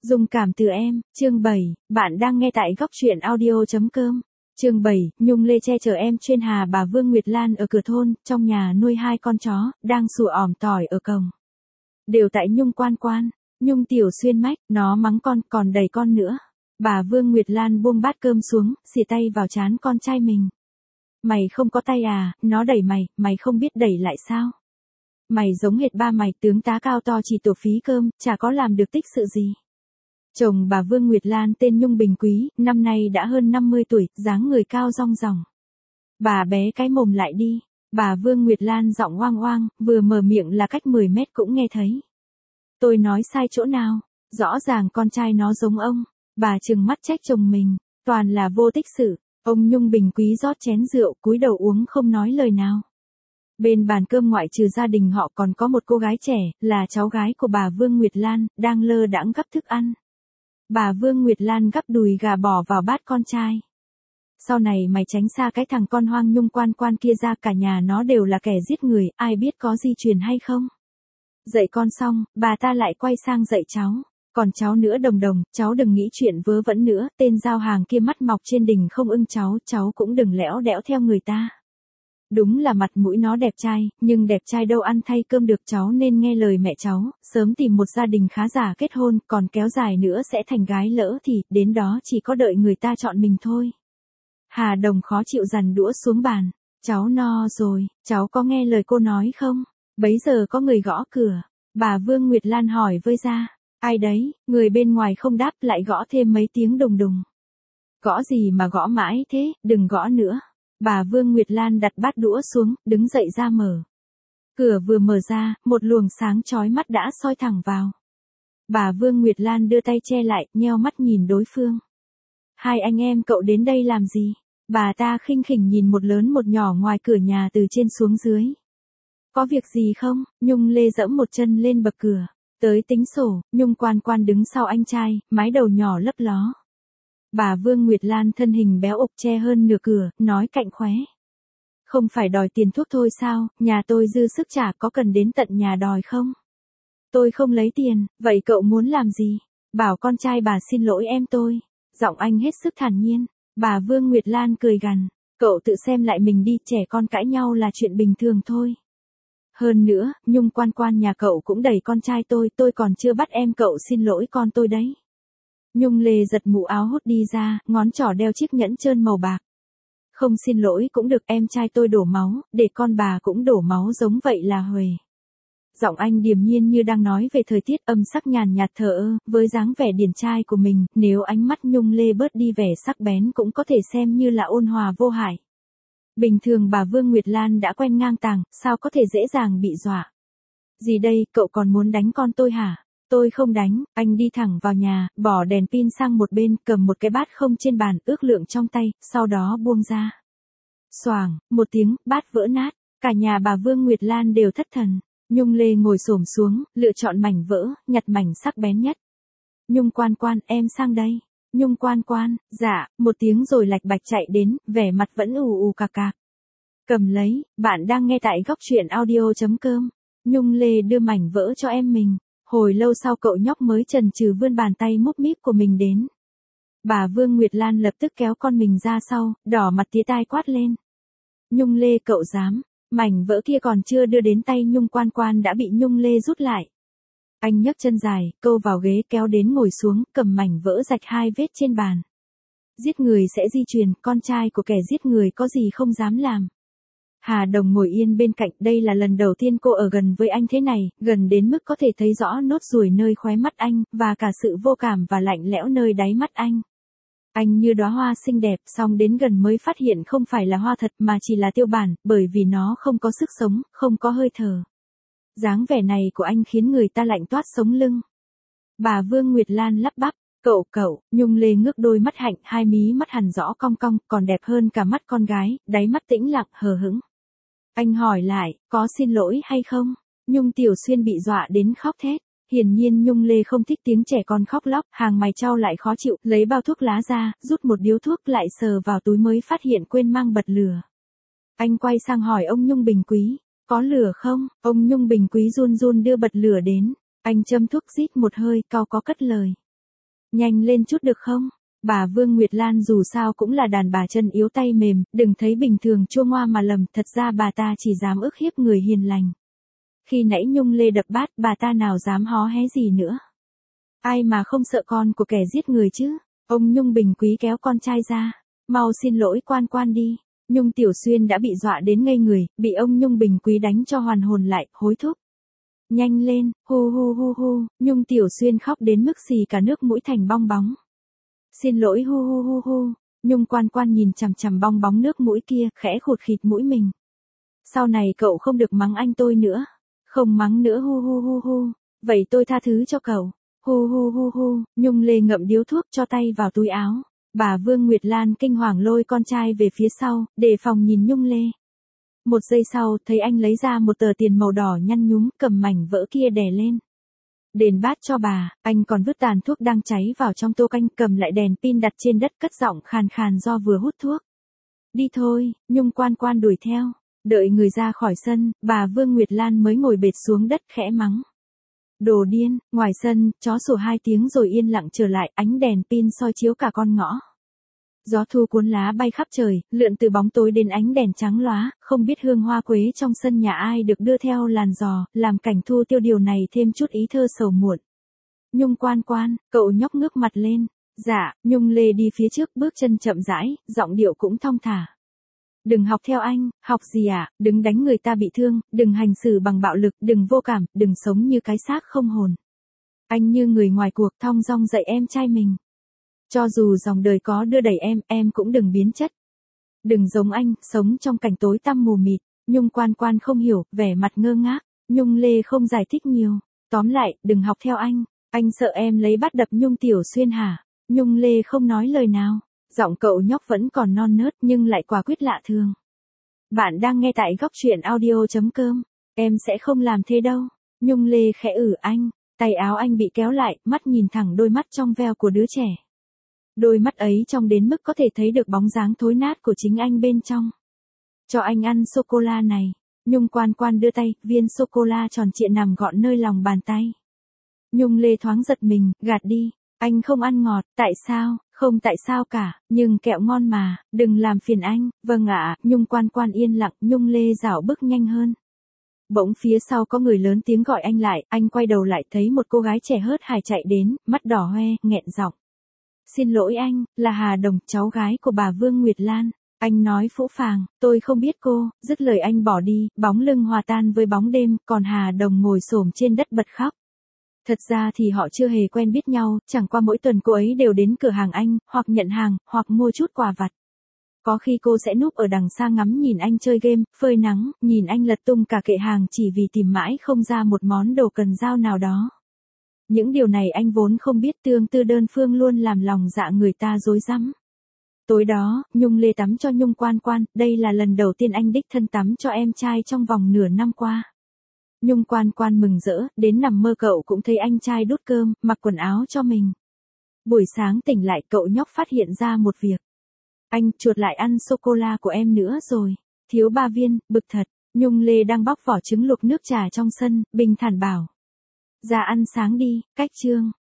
Dung cảm từ em, chương 7, bạn đang nghe tại góc truyện audio.com. Chương 7, Nhung Lê che chở em chuyên hà bà Vương Nguyệt Lan ở cửa thôn, trong nhà nuôi 2 con chó, đang sủa ỏm tỏi ở cổng. Đều tại Nhung Quan Quan, Nhung Tiểu Xuyên mách, nó mắng con, còn đẩy con nữa. Bà Vương Nguyệt Lan buông bát cơm xuống, xìa tay vào trán con trai mình. Mày không có tay à, nó đẩy mày không biết đẩy lại sao? Mày giống hệt ba mày, tướng tá cao to chỉ tổ phí cơm, chả có làm được tích sự gì. Chồng bà Vương Nguyệt Lan tên Nhung Bình Quý, năm nay đã hơn 50 tuổi, dáng người cao rong ròng. Bà bé cái mồm lại đi, bà Vương Nguyệt Lan giọng oang oang, vừa mở miệng là cách 10 mét cũng nghe thấy. Tôi nói sai chỗ nào, rõ ràng con trai nó giống ông, bà trừng mắt trách chồng mình, toàn là vô tích sự. Ông Nhung Bình Quý rót chén rượu, cúi đầu uống không nói lời nào. Bên bàn cơm ngoại trừ gia đình họ còn có một cô gái trẻ, là cháu gái của bà Vương Nguyệt Lan, đang lơ đãng gắp thức ăn. Bà Vương Nguyệt Lan gắp đùi gà bỏ vào bát con trai. Sau này mày tránh xa cái thằng con hoang Nhung Quan Quan kia ra, cả nhà nó đều là kẻ giết người, ai biết có di truyền hay không. Dạy con xong, bà ta lại quay sang dạy cháu. Còn cháu nữa Đồng Đồng, cháu đừng nghĩ chuyện vớ vẩn nữa, tên giao hàng kia mắt mọc trên đỉnh không ưng cháu cũng đừng lẽo đẽo theo người ta. Đúng là mặt mũi nó đẹp trai, nhưng đẹp trai đâu ăn thay cơm được, cháu nên nghe lời mẹ cháu, sớm tìm một gia đình khá giả kết hôn, còn kéo dài nữa sẽ thành gái lỡ thì, đến đó chỉ có đợi người ta chọn mình thôi. Hà Đồng khó chịu dằn đũa xuống bàn, cháu no rồi, cháu có nghe lời cô nói không? Bấy giờ có người gõ cửa, bà Vương Nguyệt Lan hỏi vơi ra, ai đấy, người bên ngoài không đáp lại gõ thêm mấy tiếng đùng đùng. Gõ gì mà gõ mãi thế, đừng gõ nữa. Bà Vương Nguyệt Lan đặt bát đũa xuống, đứng dậy ra mở. Cửa vừa mở ra, một luồng sáng chói mắt đã soi thẳng vào. Bà Vương Nguyệt Lan đưa tay che lại, nheo mắt nhìn đối phương. Hai anh em cậu đến đây làm gì? Bà ta khinh khỉnh nhìn một lớn một nhỏ ngoài cửa nhà từ trên xuống dưới. Có việc gì không? Nhung Lê dẫm một chân lên bậc cửa. Tới tính sổ, Nhung Quan Quan đứng sau anh trai, mái đầu nhỏ lấp ló. Bà Vương Nguyệt Lan thân hình béo ục che hơn nửa cửa, nói cạnh khóe. Không phải đòi tiền thuốc thôi sao, nhà tôi dư sức trả, có cần đến tận nhà đòi không? Tôi không lấy tiền, vậy cậu muốn làm gì? Bảo con trai bà xin lỗi em tôi. Giọng anh hết sức thản nhiên. Bà Vương Nguyệt Lan cười gằn. Cậu tự xem lại mình đi, trẻ con cãi nhau là chuyện bình thường thôi. Hơn nữa, Nhung Quan Quan nhà cậu cũng đẩy con trai tôi còn chưa bắt em cậu xin lỗi con tôi đấy. Nhung Lê giật mũ áo hốt đi ra, ngón trỏ đeo chiếc nhẫn trơn màu bạc. Không xin lỗi cũng được, em trai tôi đổ máu, để con bà cũng đổ máu giống vậy là huề. Giọng anh điềm nhiên như đang nói về thời tiết, âm sắc nhàn nhạt thờ ơ, với dáng vẻ điển trai của mình, nếu ánh mắt Nhung Lê bớt đi vẻ sắc bén cũng có thể xem như là ôn hòa vô hại. Bình thường bà Vương Nguyệt Lan đã quen ngang tàng, sao có thể dễ dàng bị dọa. Gì đây, cậu còn muốn đánh con tôi hả? Tôi không đánh, anh đi thẳng vào nhà, bỏ đèn pin sang một bên, cầm một cái bát không trên bàn, ước lượng trong tay, sau đó buông ra. Xoàng, một tiếng, bát vỡ nát, cả nhà bà Vương Nguyệt Lan đều thất thần. Nhung Lê ngồi xổm xuống, lựa chọn mảnh vỡ, nhặt mảnh sắc bén nhất. Nhung Quan Quan, em sang đây. Nhung Quan Quan, dạ, một tiếng rồi lạch bạch chạy đến, vẻ mặt vẫn ù ù cạc cạc. Cầm lấy, bạn đang nghe tại góc truyện audio.com. Nhung Lê đưa mảnh vỡ cho em mình. Hồi lâu sau cậu nhóc mới chần chừ vươn bàn tay múp míp của mình đến. Bà Vương Nguyệt Lan lập tức kéo con mình ra sau, đỏ mặt tía tai quát lên. Nhung Lê, cậu dám, mảnh vỡ kia còn chưa đưa đến tay Nhung Quan Quan đã bị Nhung Lê rút lại. Anh nhấc chân dài, câu vào ghế kéo đến ngồi xuống, cầm mảnh vỡ rạch 2 vết trên bàn. Giết người sẽ di truyền, con trai của kẻ giết người có gì không dám làm. Hà Đồng ngồi yên bên cạnh, đây là lần đầu tiên cô ở gần với anh thế này, gần đến mức có thể thấy rõ nốt ruồi nơi khóe mắt anh, và cả sự vô cảm và lạnh lẽo nơi đáy mắt anh. Anh như đóa hoa xinh đẹp, song đến gần mới phát hiện không phải là hoa thật mà chỉ là tiêu bản, bởi vì nó không có sức sống, không có hơi thở. Dáng vẻ này của anh khiến người ta lạnh toát sống lưng. Bà Vương Nguyệt Lan lắp bắp. Cậu, Nhung Lê ngước đôi mắt hạnh, hai mí mắt hằn rõ cong cong, còn đẹp hơn cả mắt con gái, đáy mắt tĩnh lặng, hờ hững. Anh hỏi lại, có xin lỗi hay không? Nhung Tiểu Xuyên bị dọa đến khóc thét. Hiển nhiên Nhung Lê không thích tiếng trẻ con khóc lóc, hàng mày chau lại khó chịu, lấy bao thuốc lá ra, rút một điếu thuốc lại sờ vào túi mới phát hiện quên mang bật lửa. Anh quay sang hỏi ông Nhung Bình Quý, có lửa không? Ông Nhung Bình Quý run run đưa bật lửa đến. Anh châm thuốc rít một hơi, cau có cất lời. Nhanh lên chút được không? Bà Vương Nguyệt Lan dù sao cũng là đàn bà chân yếu tay mềm, đừng thấy bình thường chua ngoa mà lầm, thật ra bà ta chỉ dám ức hiếp người hiền lành. Khi nãy Nhung Lê đập bát, bà ta nào dám hó hé gì nữa. Ai mà không sợ con của kẻ giết người chứ? Ông Nhung Bình Quý kéo con trai ra. Mau xin lỗi quan quan đi. Nhung Tiểu Xuyên đã bị dọa đến ngây người, bị ông Nhung Bình Quý đánh cho hoàn hồn lại, hối thúc. Nhanh lên, hu hu hu hu, Nhung Tiểu Xuyên khóc đến mức xì cả nước mũi thành bong bóng. Xin lỗi hu hu hu hu, Nhung quan quan nhìn chằm chằm bong bóng nước mũi kia, khẽ khụt khịt mũi mình. Sau này cậu không được mắng anh tôi nữa. Không mắng nữa hu hu hu hu, vậy tôi tha thứ cho cậu. Hu hu hu hu, Nhung Lê ngậm điếu thuốc cho tay vào túi áo. Bà Vương Nguyệt Lan kinh hoàng lôi con trai về phía sau, đề phòng nhìn Nhung Lê. Một giây sau, thấy anh lấy ra một tờ tiền màu đỏ nhăn nhúm, cầm mảnh vỡ kia đè lên. Đền bát cho bà, anh còn vứt tàn thuốc đang cháy vào trong tô canh, cầm lại đèn pin đặt trên đất, cất giọng khàn khàn do vừa hút thuốc. Đi thôi, Nhung quan quan đuổi theo. Đợi người ra khỏi sân, bà Vương Nguyệt Lan mới ngồi bệt xuống đất khẽ mắng. Đồ điên, ngoài sân, chó sủa 2 tiếng rồi yên lặng trở lại, ánh đèn pin soi chiếu cả con ngõ. Gió thu cuốn lá bay khắp trời, lượn từ bóng tối đến ánh đèn trắng lóa, không biết hương hoa quế trong sân nhà ai được đưa theo làn gió, làm cảnh thu tiêu điều này thêm chút ý thơ sầu muộn. Nhung quan quan, cậu nhóc ngước mặt lên. Dạ, Nhung Lê đi phía trước bước chân chậm rãi, giọng điệu cũng thong thả. Đừng học theo anh, học gì ạ, đừng đánh người ta bị thương, đừng hành xử bằng bạo lực, đừng vô cảm, đừng sống như cái xác không hồn. Anh như người ngoài cuộc thong dong dạy em trai mình. Cho dù dòng đời có đưa đẩy em cũng đừng biến chất. Đừng giống anh, sống trong cảnh tối tăm mù mịt. Nhung quan quan không hiểu, vẻ mặt ngơ ngác. Nhung Lê không giải thích nhiều. Tóm lại, đừng học theo anh sợ em lấy bắt đập Nhung Tiểu Xuyên hả? Nhung Lê không nói lời nào. Giọng cậu nhóc vẫn còn non nớt nhưng lại quả quyết lạ thường. Bạn đang nghe tại góc truyện audio.com. Em sẽ không làm thế đâu. Nhung Lê khẽ anh. Tay áo anh bị kéo lại, mắt nhìn thẳng đôi mắt trong veo của đứa trẻ. Đôi mắt ấy trong đến mức có thể thấy được bóng dáng thối nát của chính anh bên trong. Cho anh ăn sô-cô-la này. Nhung quan quan đưa tay, viên sô-cô-la tròn trịa nằm gọn nơi lòng bàn tay. Nhung Lê thoáng giật mình, gạt đi. Anh không ăn ngọt, tại sao? Không tại sao cả, nhưng kẹo ngon mà, đừng làm phiền anh. Vâng ạ, Nhung quan quan yên lặng, Nhung Lê dạo bước nhanh hơn. Bỗng phía sau có người lớn tiếng gọi anh lại, anh quay đầu lại thấy một cô gái trẻ hớt hải chạy đến, mắt đỏ hoe, nghẹn giọng. Xin lỗi anh, là Hà Đồng, cháu gái của bà Vương Nguyệt Lan. Anh nói phũ phàng, tôi không biết cô, dứt lời anh bỏ đi, bóng lưng hòa tan với bóng đêm, còn Hà Đồng ngồi xổm trên đất bật khóc. Thật ra thì họ chưa hề quen biết nhau, chẳng qua mỗi tuần cô ấy đều đến cửa hàng anh, hoặc nhận hàng, hoặc mua chút quà vặt. Có khi cô sẽ núp ở đằng xa ngắm nhìn anh chơi game, phơi nắng, nhìn anh lật tung cả kệ hàng chỉ vì tìm mãi không ra một món đồ cần giao nào đó. Những điều này anh vốn không biết, tương tư đơn phương luôn làm lòng dạ người ta rối rắm. Tối đó, Nhung Lê tắm cho Nhung quan quan, đây là lần đầu tiên anh đích thân tắm cho em trai trong vòng nửa năm qua. Nhung quan quan mừng rỡ, đến nằm mơ cậu cũng thấy anh trai đút cơm, mặc quần áo cho mình. Buổi sáng tỉnh lại cậu nhóc phát hiện ra một việc. Anh chuột lại ăn sô-cô-la của em nữa rồi. Thiếu 3 viên, bực thật. Nhung Lê đang bóc vỏ trứng luộc nước trà trong sân, bình thản bảo. Ra ăn sáng đi, cách chương.